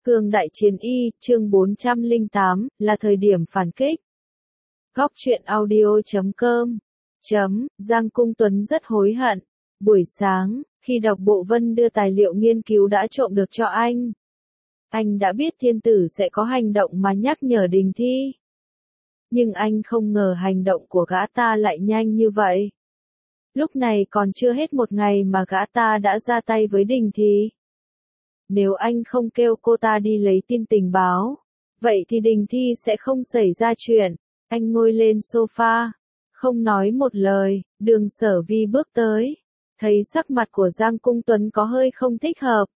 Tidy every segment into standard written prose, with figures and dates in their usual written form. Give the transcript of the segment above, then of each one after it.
Cương đại chiến y, chương 408, là thời điểm phản kích. Góc truyện audio.com Giang Cung Tuấn rất hối hận. Buổi sáng, khi Độc Bộ Vân đưa tài liệu nghiên cứu đã trộm được cho anh đã biết thiên tử sẽ có hành động mà nhắc nhở Đình Thi. Nhưng anh không ngờ hành động của gã ta lại nhanh như vậy. Lúc này còn chưa hết một ngày mà gã ta đã ra tay với Đình Thi. Nếu anh không kêu cô ta đi lấy tin tình báo, vậy thì Đình Thi sẽ không xảy ra chuyện. Anh ngồi lên sofa, không nói một lời, Đường Sở Vi bước tới, thấy sắc mặt của Giang Cung Tuấn có hơi không thích hợp.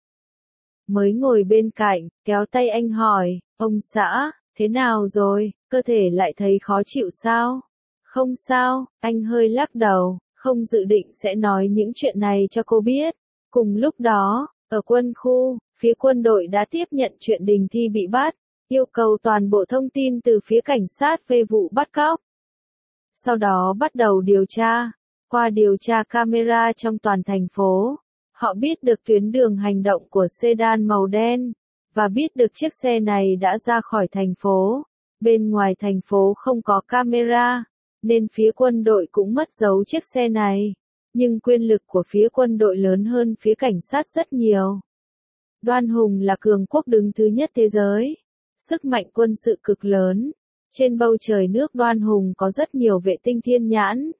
Mới ngồi bên cạnh, kéo tay anh hỏi, ông xã, thế nào rồi, cơ thể lại thấy khó chịu sao? Không sao, anh hơi lắc đầu, không dự định sẽ nói những chuyện này cho cô biết. Cùng lúc đó, ở quân khu, phía quân đội đã tiếp nhận chuyện Đình Thi bị bắt, yêu cầu toàn bộ thông tin từ phía cảnh sát về vụ bắt cóc. Sau đó bắt đầu điều tra, qua điều tra camera trong toàn thành phố, họ biết được tuyến đường hành động của sedan màu đen, và biết được chiếc xe này đã ra khỏi thành phố. Bên ngoài thành phố không có camera, nên phía quân đội cũng mất dấu chiếc xe này. Nhưng quyền lực của phía quân đội lớn hơn phía cảnh sát rất nhiều. Đoan Hùng là cường quốc đứng thứ nhất thế giới, sức mạnh quân sự cực lớn. Trên bầu trời nước Đoan Hùng có rất nhiều vệ tinh thiên nhãn,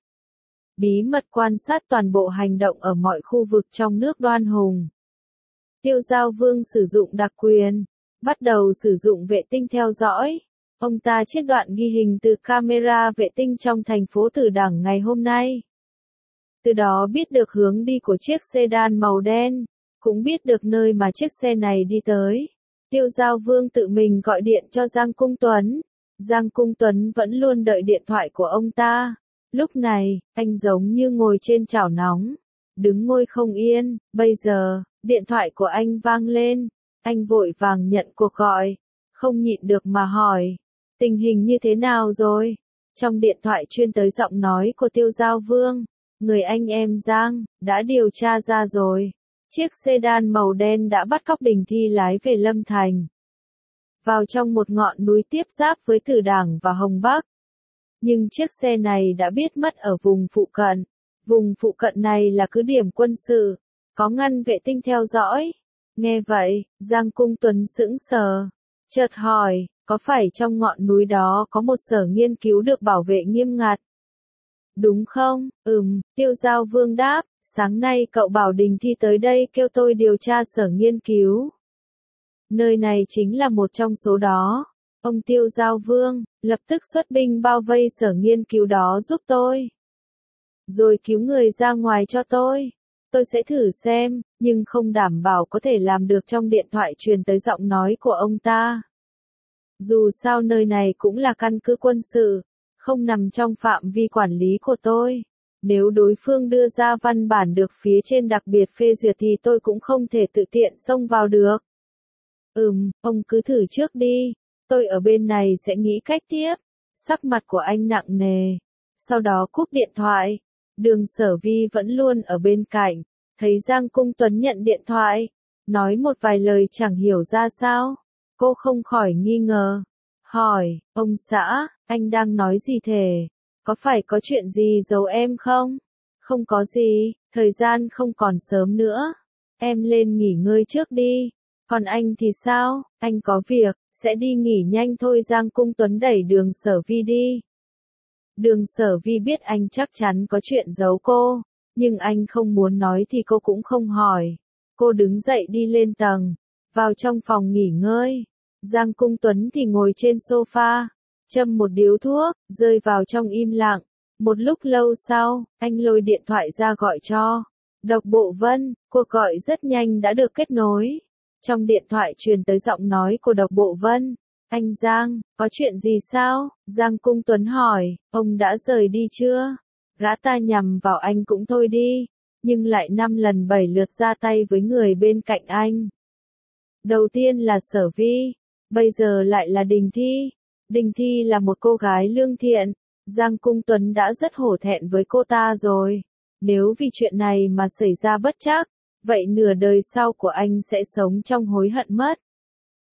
bí mật quan sát toàn bộ hành động ở mọi khu vực trong nước Đoan Hùng. Tiêu Giao Vương sử dụng đặc quyền, bắt đầu sử dụng vệ tinh theo dõi. Ông ta chiết đoạn ghi hình từ camera vệ tinh trong thành phố Tử Đằng ngày hôm nay. Từ đó biết được hướng đi của chiếc sedan màu đen, cũng biết được nơi mà chiếc xe này đi tới. Tiêu Giao Vương tự mình gọi điện cho Giang Cung Tuấn. Giang Cung Tuấn vẫn luôn đợi điện thoại của ông ta. Lúc này, anh giống như ngồi trên chảo nóng, đứng ngồi không yên. Bây giờ, điện thoại của anh vang lên. Anh vội vàng nhận cuộc gọi, không nhịn được mà hỏi, tình hình như thế nào rồi? Trong điện thoại truyền tới giọng nói của Tiêu Giao Vương, người anh em Giang, đã điều tra ra rồi. Chiếc sedan màu đen đã bắt cóc Đình Thi lái về Lâm Thành, vào trong một ngọn núi tiếp giáp với Tử Đằng và Hồng Bắc. Nhưng chiếc xe này đã biết mất ở vùng phụ cận. Vùng phụ cận này là cứ điểm quân sự, có ngăn vệ tinh theo dõi. Nghe vậy, Giang Cung Tuấn sững sờ, chợt hỏi, có phải trong ngọn núi đó có một sở nghiên cứu được bảo vệ nghiêm ngặt? Đúng không? Tiêu Giao Vương đáp, sáng nay cậu bảo Đình Thi tới đây kêu tôi điều tra sở nghiên cứu. Nơi này chính là một trong số đó. Ông Tiêu Giao Vương, lập tức xuất binh bao vây sở nghiên cứu đó giúp tôi. Rồi cứu người ra ngoài cho tôi. Tôi sẽ thử xem, nhưng không đảm bảo có thể làm được. Trong điện thoại truyền tới giọng nói của ông ta. Dù sao nơi này cũng là căn cứ quân sự, không nằm trong phạm vi quản lý của tôi. Nếu đối phương đưa ra văn bản được phía trên đặc biệt phê duyệt thì tôi cũng không thể tự tiện xông vào được. Ông cứ thử trước đi, tôi ở bên này sẽ nghĩ cách tiếp. Sắc mặt của anh nặng nề, sau đó cúp điện thoại. Đường Sở Vi vẫn luôn ở bên cạnh, thấy Giang Cung Tuấn nhận điện thoại, nói một vài lời chẳng hiểu ra sao. Cô không khỏi nghi ngờ, hỏi, ông xã, anh đang nói gì thế? Có phải có chuyện gì giấu em không? Không có gì, thời gian không còn sớm nữa. Em lên nghỉ ngơi trước đi. Còn anh thì sao? Anh có việc, sẽ đi nghỉ nhanh thôi. Giang Cung Tuấn đẩy Đường Sở Vi đi. Đường Sở Vi biết anh chắc chắn có chuyện giấu cô, nhưng anh không muốn nói thì cô cũng không hỏi. Cô đứng dậy đi lên tầng, vào trong phòng nghỉ ngơi. Giang Cung Tuấn thì ngồi trên sofa, châm một điếu thuốc, rơi vào trong im lặng. Một lúc lâu sau, anh lôi điện thoại ra gọi cho Độc Bộ Vân. Cuộc gọi rất nhanh đã được kết nối. Trong điện thoại truyền tới giọng nói của Độc Bộ Vân. Anh Giang, có chuyện gì sao? Giang Cung Tuấn hỏi, ông đã rời đi chưa? Gã ta nhằm vào anh cũng thôi đi, nhưng lại 5 lần 7 lượt ra tay với người bên cạnh anh. Đầu tiên là Sở Vi, bây giờ lại là Đình Thi. Đình Thi là một cô gái lương thiện, Giang Cung Tuấn đã rất hổ thẹn với cô ta rồi. Nếu vì chuyện này mà xảy ra bất trắc, vậy nửa đời sau của anh sẽ sống trong hối hận mất.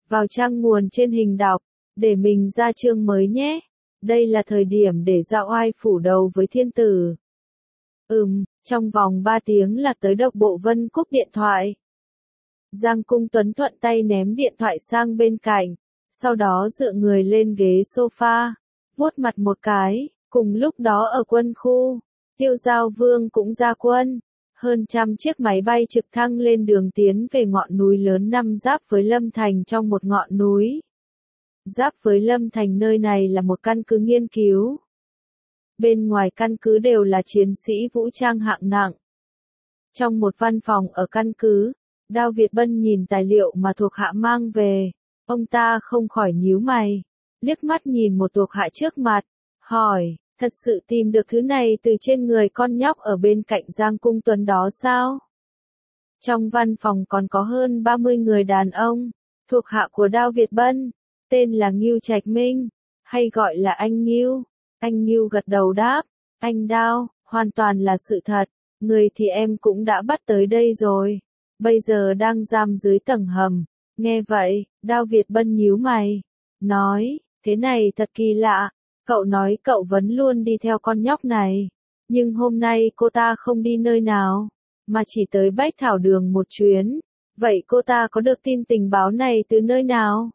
Vào trang nguồn trên hình đọc, để mình ra chương mới nhé. Đây là thời điểm để dạo oai phủ đầu với thiên tử. Trong vòng 3 tiếng là tới Độc Bộ Vân cúp điện thoại. Giang Cung Tuấn thuận tay ném điện thoại sang bên cạnh, sau đó dựa người lên ghế sofa, vuốt mặt một cái. Cùng lúc đó ở quân khu, Tiêu Giao Vương cũng ra quân. Hơn 100 chiếc máy bay trực thăng lên đường tiến về ngọn núi lớn nằm giáp với Lâm Thành trong một ngọn núi. Giáp với Lâm Thành, nơi này là một căn cứ nghiên cứu. Bên ngoài căn cứ đều là chiến sĩ vũ trang hạng nặng. Trong một văn phòng ở căn cứ, Đao Việt Bân nhìn tài liệu mà thuộc hạ mang về. Ông ta không khỏi nhíu mày, liếc mắt nhìn một thuộc hạ trước mặt, hỏi, thật sự tìm được thứ này từ trên người con nhóc ở bên cạnh Giang Cung Tuấn đó sao? Trong văn phòng còn có hơn 30 người đàn ông, thuộc hạ của Đao Việt Bân, tên là Ngưu Trạch Minh, hay gọi là anh Ngưu. Anh Ngưu gật đầu đáp, anh Đao, hoàn toàn là sự thật, người thì em cũng đã bắt tới đây rồi, bây giờ đang giam dưới tầng hầm. Nghe vậy, Đao Việt Bân nhíu mày, nói, thế này thật kỳ lạ, cậu nói cậu vẫn luôn đi theo con nhóc này, nhưng hôm nay cô ta không đi nơi nào, mà chỉ tới Bách Thảo Đường một chuyến, vậy cô ta có được tin tình báo này từ nơi nào?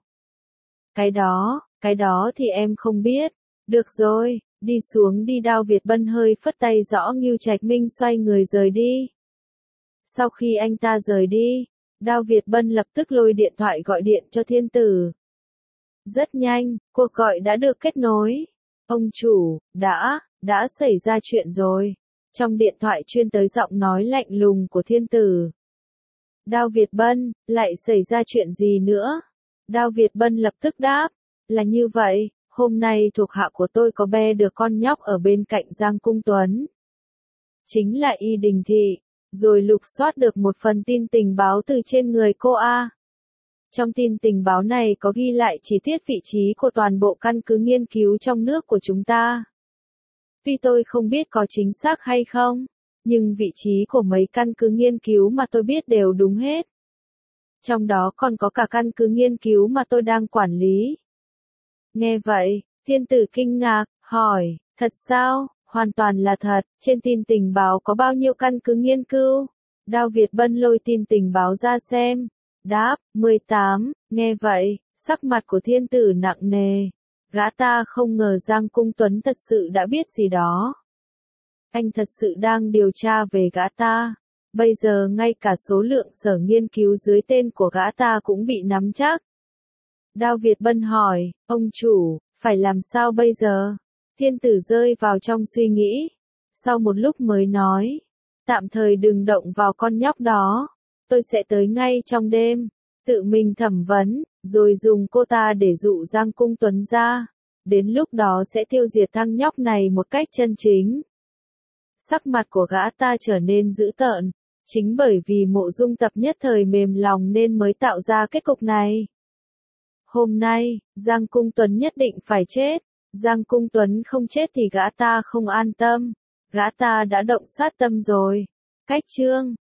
Cái đó thì em không biết, được rồi, đi xuống đi. Đao Việt Bân hơi phất tay rõ Ngưu Trạch Minh xoay người rời đi. Sau khi anh ta rời đi, Đao Việt Bân lập tức lôi điện thoại gọi điện cho thiên tử. Rất nhanh, cuộc gọi đã được kết nối. Ông chủ, đã xảy ra chuyện rồi. Trong điện thoại truyền tới giọng nói lạnh lùng của thiên tử. Đao Việt Bân, lại xảy ra chuyện gì nữa? Đao Việt Bân lập tức đáp, là như vậy, hôm nay thuộc hạ của tôi có bê được con nhóc ở bên cạnh Giang Cung Tuấn. Chính là Y Đình Thị, rồi lục soát được một phần tin tình báo từ trên người cô A. Trong tin tình báo này có ghi lại chi tiết vị trí của toàn bộ căn cứ nghiên cứu trong nước của chúng ta. Tuy tôi không biết có chính xác hay không, nhưng vị trí của mấy căn cứ nghiên cứu mà tôi biết đều đúng hết. Trong đó còn có cả căn cứ nghiên cứu mà tôi đang quản lý. Nghe vậy, thiên tử kinh ngạc, hỏi, thật sao? Hoàn toàn là thật, trên tin tình báo có bao nhiêu căn cứ nghiên cứu? Đao Việt Bân lôi tin tình báo ra xem. Đáp, 18, nghe vậy, sắc mặt của thiên tử nặng nề. Gã ta không ngờ Giang Cung Tuấn thật sự đã biết gì đó. Anh thật sự đang điều tra về gã ta. Bây giờ ngay cả số lượng sở nghiên cứu dưới tên của gã ta cũng bị nắm chắc. Đao Việt Bân hỏi, ông chủ, phải làm sao bây giờ? Thiên tử rơi vào trong suy nghĩ. Sau một lúc mới nói, tạm thời đừng động vào con nhóc đó. Tôi sẽ tới ngay trong đêm, tự mình thẩm vấn, rồi dùng cô ta để dụ Giang Cung Tuấn ra. Đến lúc đó sẽ tiêu diệt thằng nhóc này một cách chân chính. Sắc mặt của gã ta trở nên dữ tợn. Chính bởi vì Mộ Dung Tập nhất thời mềm lòng nên mới tạo ra kết cục này. Hôm nay, Giang Cung Tuấn nhất định phải chết. Giang Cung Tuấn không chết thì gã ta không an tâm. Gã ta đã động sát tâm rồi. Cách chương